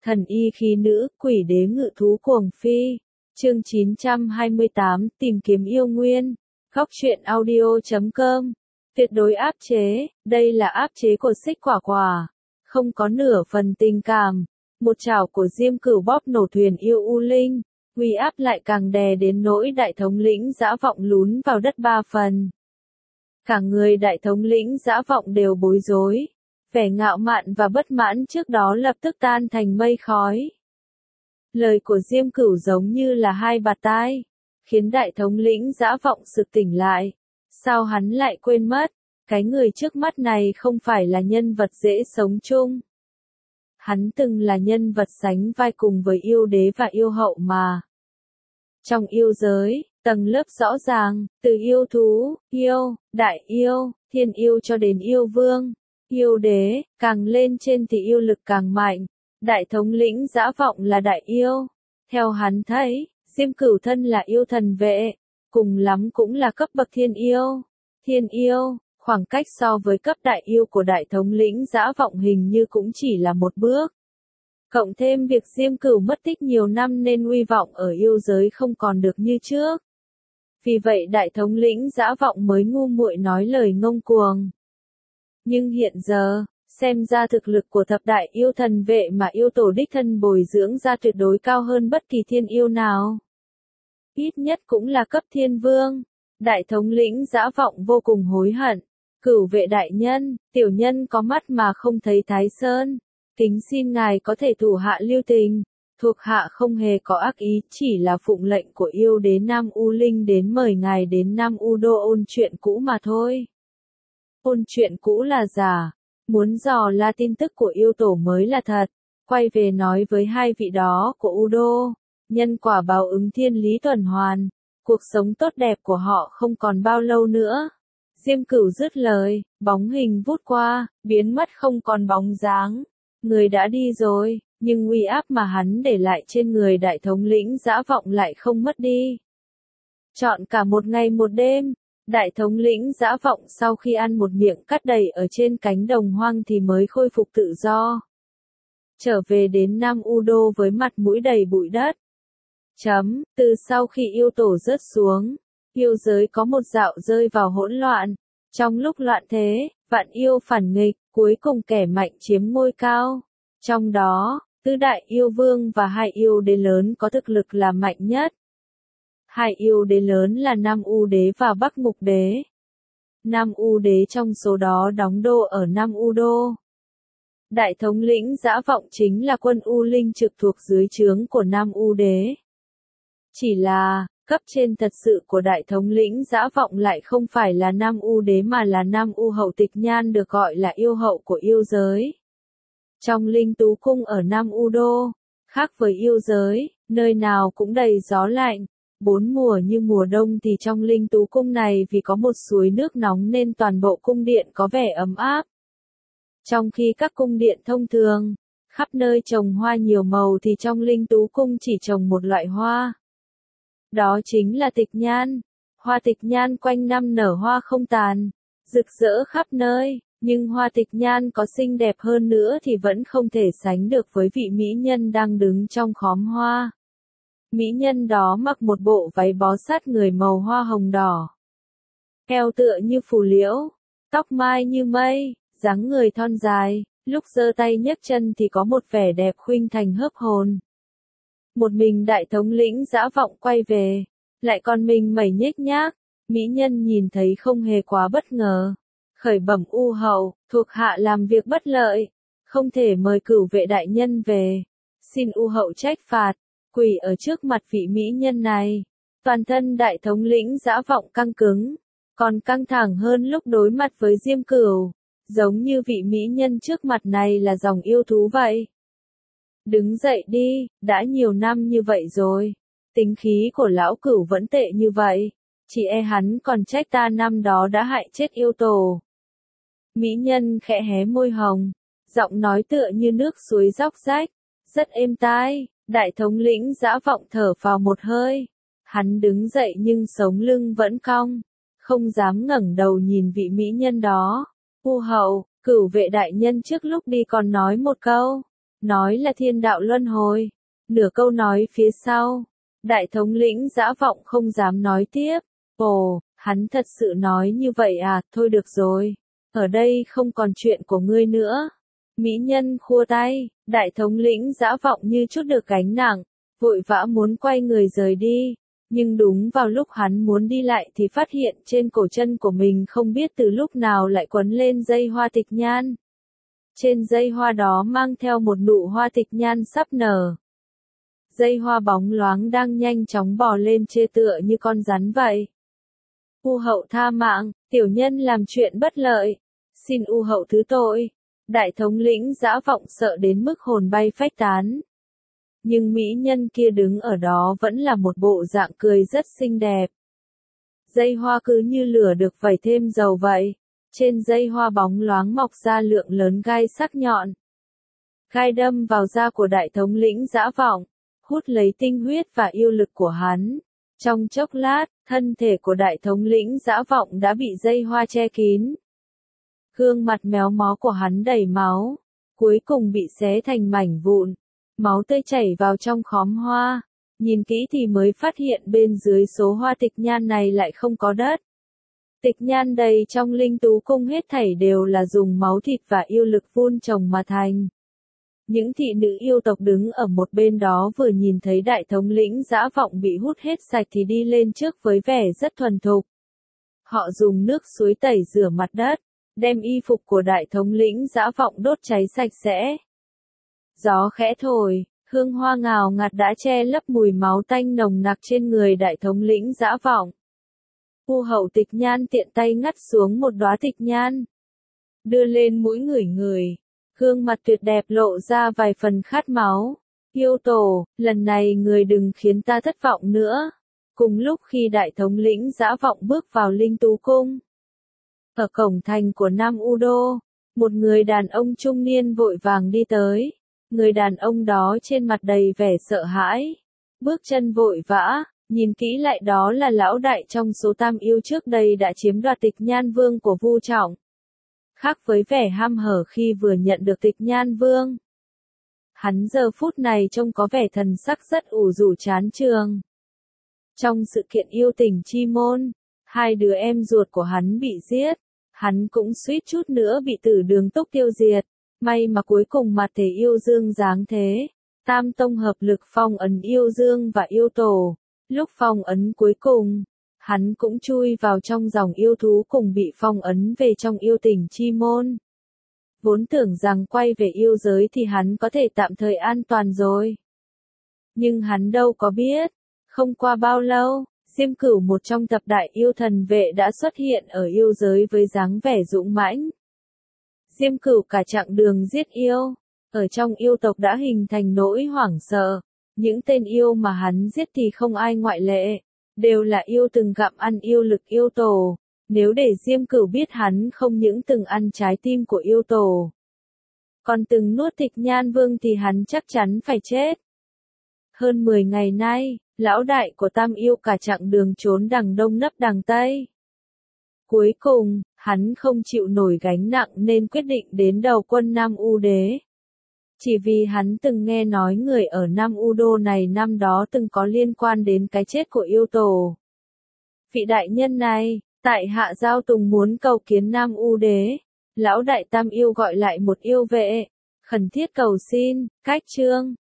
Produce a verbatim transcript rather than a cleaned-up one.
Thần y khí nữ, quỷ đế ngự thú cuồng phi. Chương chín trăm hai mươi tám, tìm kiếm yêu nguyên. Góc truyện audio chấm com. Tuyệt đối áp chế, đây là áp chế của Xích Quả Quả. Không có nửa phần tình cảm. Một chảo của Diêm Cửu bóp nổ thuyền yêu U Linh. Uy áp lại càng đè đến nỗi đại thống lĩnh Dã Vọng lún vào đất ba phần. Cả người đại thống lĩnh Dã Vọng đều bối rối. Vẻ ngạo mạn và bất mãn trước đó lập tức tan thành mây khói. Lời của Diêm Cửu giống như là hai bạt tai, khiến đại thống lĩnh Dã Vọng sực tỉnh lại. Sao hắn lại quên mất, cái người trước mắt này không phải là nhân vật dễ sống chung. Hắn từng là nhân vật sánh vai cùng với yêu đế và yêu hậu mà. Trong yêu giới, tầng lớp rõ ràng, từ yêu thú, yêu, đại yêu, thiên yêu cho đến yêu vương, yêu đế, càng lên trên thì yêu lực càng mạnh. Đại thống lĩnh Dã Vọng là đại yêu. Theo hắn thấy, Diêm Cửu thân là yêu thần vệ, cùng lắm cũng là cấp bậc thiên yêu. Thiên yêu, khoảng cách so với cấp đại yêu của đại thống lĩnh Dã Vọng hình như cũng chỉ là một bước. Cộng thêm việc Diêm Cửu mất tích nhiều năm nên uy vọng ở yêu giới không còn được như trước. Vì vậy đại thống lĩnh Dã Vọng mới ngu muội nói lời ngông cuồng. Nhưng hiện giờ, xem ra thực lực của thập đại yêu thần vệ mà yêu tổ đích thân bồi dưỡng ra tuyệt đối cao hơn bất kỳ thiên yêu nào. Ít nhất cũng là cấp thiên vương. Đại thống lĩnh Dã Vọng vô cùng hối hận. Cửu vệ đại nhân, tiểu nhân có mắt mà không thấy Thái Sơn. Kính xin ngài có thể thủ hạ lưu tình. Thuộc hạ không hề có ác ý, chỉ là phụng lệnh của yêu đế Nam U Linh đến mời ngài đến Nam U Đô ôn chuyện cũ mà thôi. Ôn chuyện cũ là giả. Muốn dò la tin tức của yêu tổ mới là thật. Quay về nói với hai vị đó của U Đô. Nhân quả báo ứng thiên lý tuần hoàn. Cuộc sống tốt đẹp của họ không còn bao lâu nữa. Diêm Cửu dứt lời, bóng hình vút qua, biến mất không còn bóng dáng. Người đã đi rồi, nhưng uy áp mà hắn để lại trên người đại thống lĩnh Dã Vọng lại không mất đi. Chọn cả một ngày một đêm, đại thống lĩnh Dã Vọng sau khi ăn một miệng cắt đầy ở trên cánh đồng hoang thì mới khôi phục tự do. Trở về đến Nam U Đô với mặt mũi đầy bụi đất. Chấm, từ sau khi yêu tổ rớt xuống, yêu giới có một dạo rơi vào hỗn loạn. Trong lúc loạn thế, vạn yêu phản nghịch, cuối cùng kẻ mạnh chiếm ngôi cao. Trong đó, tứ đại yêu vương và hai yêu đế lớn có thực lực là mạnh nhất. Hai yêu đế lớn là Nam U Đế và Bắc Ngục Đế. Nam U Đế trong số đó đóng đô ở Nam U Đô. Đại thống lĩnh Dã Vọng chính là quân U Linh trực thuộc dưới trướng của Nam U Đế. Chỉ là, cấp trên thật sự của đại thống lĩnh Dã Vọng lại không phải là Nam U Đế mà là Nam U Hậu Tịch Nhan được gọi là yêu hậu của yêu giới. Trong Linh Tú Cung ở Nam U Đô, khác với yêu giới, nơi nào cũng đầy gió lạnh. Bốn mùa như mùa đông thì trong Linh Tú Cung này vì có một suối nước nóng nên toàn bộ cung điện có vẻ ấm áp. Trong khi các cung điện thông thường, khắp nơi trồng hoa nhiều màu thì trong Linh Tú Cung chỉ trồng một loại hoa. Đó chính là tịch nhan. Hoa tịch nhan quanh năm nở hoa không tàn, rực rỡ khắp nơi, nhưng hoa tịch nhan có xinh đẹp hơn nữa thì vẫn không thể sánh được với vị mỹ nhân đang đứng trong khóm hoa. Mỹ nhân đó mặc một bộ váy bó sát người màu hoa hồng đỏ. Eo tựa như phù liễu, tóc mai như mây, dáng người thon dài, lúc giơ tay nhấc chân thì có một vẻ đẹp khuynh thành hớp hồn. Một mình đại thống lĩnh Dã Vọng quay về, lại còn mình mẩy nhếch nhác, mỹ nhân nhìn thấy không hề quá bất ngờ. Khởi bẩm U Hậu, thuộc hạ làm việc bất lợi, không thể mời Cửu vệ đại nhân về. Xin U Hậu trách phạt. Quỳ ở trước mặt vị mỹ nhân này, toàn thân đại thống lĩnh Dã Vọng căng cứng, còn căng thẳng hơn lúc đối mặt với Diêm Cửu, giống như vị mỹ nhân trước mặt này là dòng yêu thú vậy. Đứng dậy đi, đã nhiều năm như vậy rồi, tính khí của lão Cửu vẫn tệ như vậy, chỉ e hắn còn trách ta năm đó đã hại chết yêu tổ. Mỹ nhân khẽ hé môi hồng, giọng nói tựa như nước suối róc rách, rất êm tai. Đại thống lĩnh Dã Vọng thở vào một hơi. Hắn đứng dậy nhưng sống lưng vẫn cong, không dám ngẩng đầu nhìn vị mỹ nhân đó. U Hậu, Cửu vệ đại nhân trước lúc đi còn nói một câu. nói là thiên đạo luân hồi. Nửa câu nói phía sau, đại thống lĩnh Dã Vọng không dám nói tiếp. Ồ, hắn thật sự nói như vậy à, thôi được rồi. Ở đây không còn chuyện của ngươi nữa. Mỹ nhân khua tay, đại thống lĩnh Dã Vọng như chút được gánh nặng, vội vã muốn quay người rời đi. Nhưng đúng vào lúc hắn muốn đi lại thì phát hiện trên cổ chân của mình không biết từ lúc nào lại quấn lên dây hoa tịch nhan. Trên dây hoa đó mang theo một nụ hoa tịch nhan sắp nở. Dây hoa bóng loáng đang nhanh chóng bò lên chê tựa như con rắn vậy. U hậu tha mạng, tiểu nhân làm chuyện bất lợi. Xin U hậu thứ tội. Đại thống lĩnh Dã Vọng sợ đến mức hồn bay phách tán. Nhưng mỹ nhân kia đứng ở đó vẫn là một bộ dạng cười rất xinh đẹp. Dây hoa cứ như lửa được vẩy thêm dầu vậy. Trên dây hoa bóng loáng mọc ra lượng lớn gai sắc nhọn. Gai đâm vào da của đại thống lĩnh Dã Vọng, hút lấy tinh huyết và yêu lực của hắn. Trong chốc lát, thân thể của đại thống lĩnh Dã Vọng đã bị dây hoa che kín. Gương mặt méo mó của hắn đầy máu, cuối cùng bị xé thành mảnh vụn. Máu tươi chảy vào trong khóm hoa. Nhìn kỹ thì mới phát hiện bên dưới số hoa tịch nhan này lại không có đất. Tịch nhan đầy trong linh tú cung hết thảy đều là dùng máu thịt và yêu lực vun trồng mà thành. Những thị nữ yêu tộc đứng ở một bên đó vừa nhìn thấy đại thống lĩnh Dã Vọng bị hút hết sạch thì đi lên trước với vẻ rất thuần thục. Họ dùng nước suối tẩy rửa mặt đất, đem y phục của đại thống lĩnh Dã Vọng đốt cháy sạch sẽ. Gió khẽ thổi, hương hoa ngào ngạt đã che lấp mùi máu tanh nồng nặc trên người đại thống lĩnh Dã Vọng. U hậu tịch nhan tiện tay ngắt xuống một đóa tịch nhan, đưa lên mũi ngửi ngửi, gương mặt tuyệt đẹp lộ ra vài phần khát máu. Yêu tổ, lần này người đừng khiến ta thất vọng nữa. Cùng lúc khi đại thống lĩnh Dã Vọng bước vào linh tú cung, ở cổng thành của Nam U Đô, một người đàn ông trung niên vội vàng đi tới. Người đàn ông đó trên mặt đầy vẻ sợ hãi, bước chân vội vã, nhìn kỹ lại đó là lão đại trong số tam yêu trước đây đã chiếm đoạt tịch nhan vương của Vu Trọng. Khác với vẻ ham hở khi vừa nhận được tịch nhan vương, hắn giờ phút này trông có vẻ thần sắc rất ủ rũ chán chường. Trong sự kiện yêu tình chi môn, hai đứa em ruột của hắn bị giết, hắn cũng suýt chút nữa bị Tử Đường Túc tiêu diệt. May mà cuối cùng mặt thể yêu dương giáng thế, tam tông hợp lực phong ấn yêu dương và yêu tổ. Lúc phong ấn cuối cùng, hắn cũng chui vào trong dòng yêu thú cùng bị phong ấn về trong yêu tình chi môn. Vốn tưởng rằng quay về yêu giới thì hắn có thể tạm thời an toàn rồi. Nhưng hắn đâu có biết, không qua bao lâu, Diêm Cửu một trong thập đại yêu thần vệ đã xuất hiện ở yêu giới với dáng vẻ dũng mãnh. Diêm Cửu cả chặng đường giết yêu, ở trong yêu tộc đã hình thành nỗi hoảng sợ. Những tên yêu mà hắn giết thì không ai ngoại lệ, đều là yêu từng gặm ăn yêu lực yêu tổ. Nếu để Diêm Cửu biết hắn không những từng ăn trái tim của yêu tổ, còn từng nuốt tịch nhan vương thì hắn chắc chắn phải chết. Hơn mười ngày nay, lão đại của tam yêu cả chặng đường trốn đằng đông nấp đằng tây. Cuối cùng, hắn không chịu nổi gánh nặng nên quyết định đến đầu quân Nam U Đế. Chỉ vì hắn từng nghe nói người ở Nam U Đô này năm đó từng có liên quan đến cái chết của yêu tổ. Vị đại nhân này, tại hạ giao tùng muốn cầu kiến Nam U Đế. Lão đại tam yêu gọi lại một yêu vệ, khẩn thiết cầu xin, cách trương.